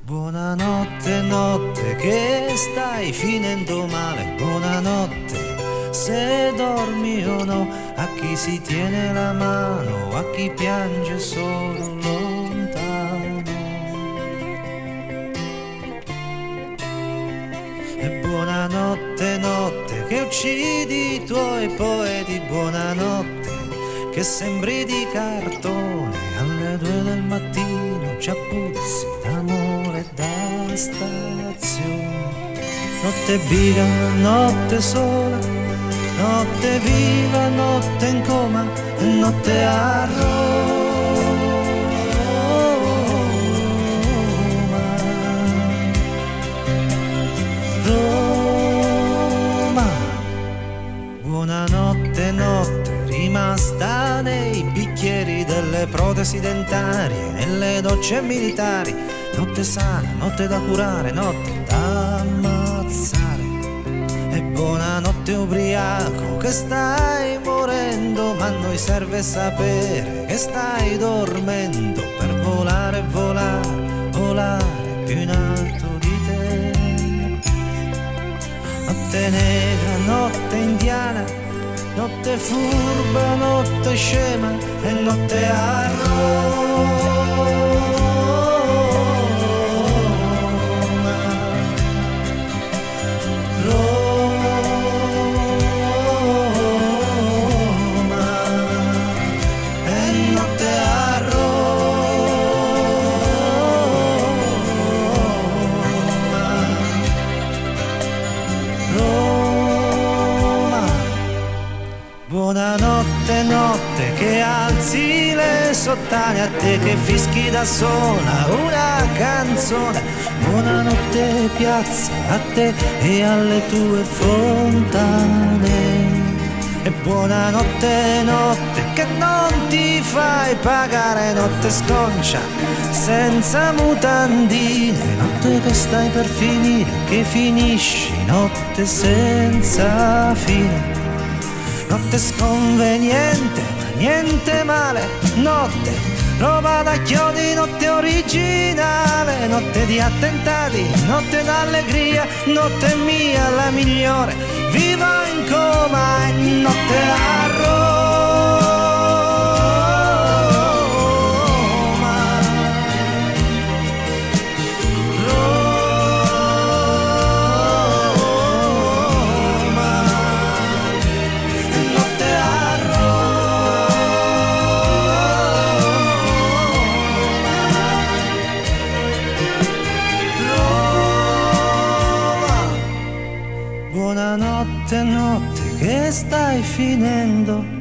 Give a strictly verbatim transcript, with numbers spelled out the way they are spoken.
Buonanotte, notte, che stai finendo male. Buonanotte, se dormi o no, a chi si tiene la mano, a chi piange solo lontano. E buonanotte, notte, che uccidi i tuoi poeti. Buonanotte, che sembri di cartone, alle due del mattino già puzzi d'amore da stazione. Notte biga, notte sola, notte viva, notte in coma, notte a Roma. Roma, buonanotte, notte, rimasta nei bicchieri delle protesi dentarie, nelle docce militari. Notte sana, notte da curare, notte da ammazzare. E buonanotte ubriaco, che stai morendo, ma a noi serve sapere che stai dormendo per volare, volare, volare più in alto di te. Notte negra, notte indiana, notte furba, notte scema e notte a Roma. Buonanotte, notte, che alzi le sottane, a te che fischi da sola una canzone. Buonanotte piazza, a te e alle tue fontane. E buonanotte, notte, che non ti fai pagare, notte sconcia senza mutandine, notte che stai per finire, che finisci, notte senza fine. Notte sconveniente, ma niente male, notte roba da chiodi, notte originale, notte di attentati, notte d'allegria, notte mia la migliore, vivo in coma e notte a Roma. Buonanotte, notte, che stai finendo